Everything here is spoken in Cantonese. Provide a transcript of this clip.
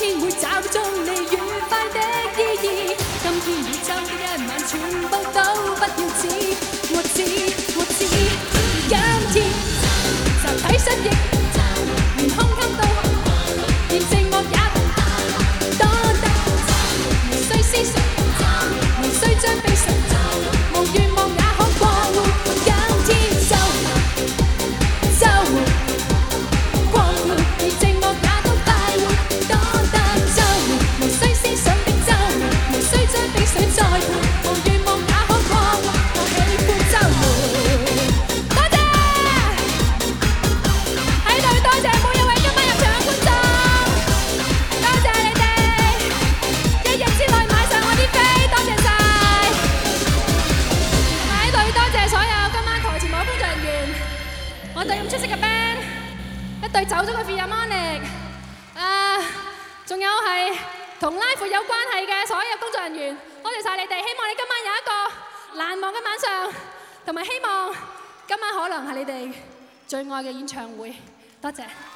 天會找中你愉快的意義。今天宇宙的一晚全部都不要知，我知，今天集體失憶，連胸襟都連寂寞也多得，無需思想，無需將悲傷，無願望也可過活。今天就活。過活，而寂寞也都快活，多得週末，無需思想的週末，無需將冰水再潑，無願望也可過活，我喜歡週末。多謝，喺度多謝每一位今晚入場嘅觀眾，多謝你哋一日之內買上我啲飛，多謝晒。喺度多謝所有今晚台前幕後工作人員，我哋咁出色嘅 band。一隊走咗嘅 Philharmonic， 仲有係同 live 有關係嘅所有工作人員，多謝晒你哋。希望你今晚有一個難忘嘅晚上，同埋希望今晚可能係你哋最愛嘅演唱會。多謝。